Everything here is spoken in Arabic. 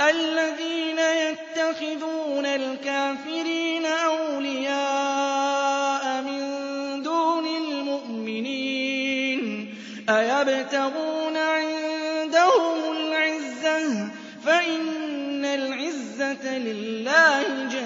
الَّذِينَ يَتَّخِذُونَ الْكَافِرِينَ أَوْلِيَاءَ مِن دُونِ الْمُؤْمِنِينَ أَيَبْتَغُونَ عِندَهُمُ الْعِزَّةَ فَإِنَّ الْعِزَّةَ لِلَّهِ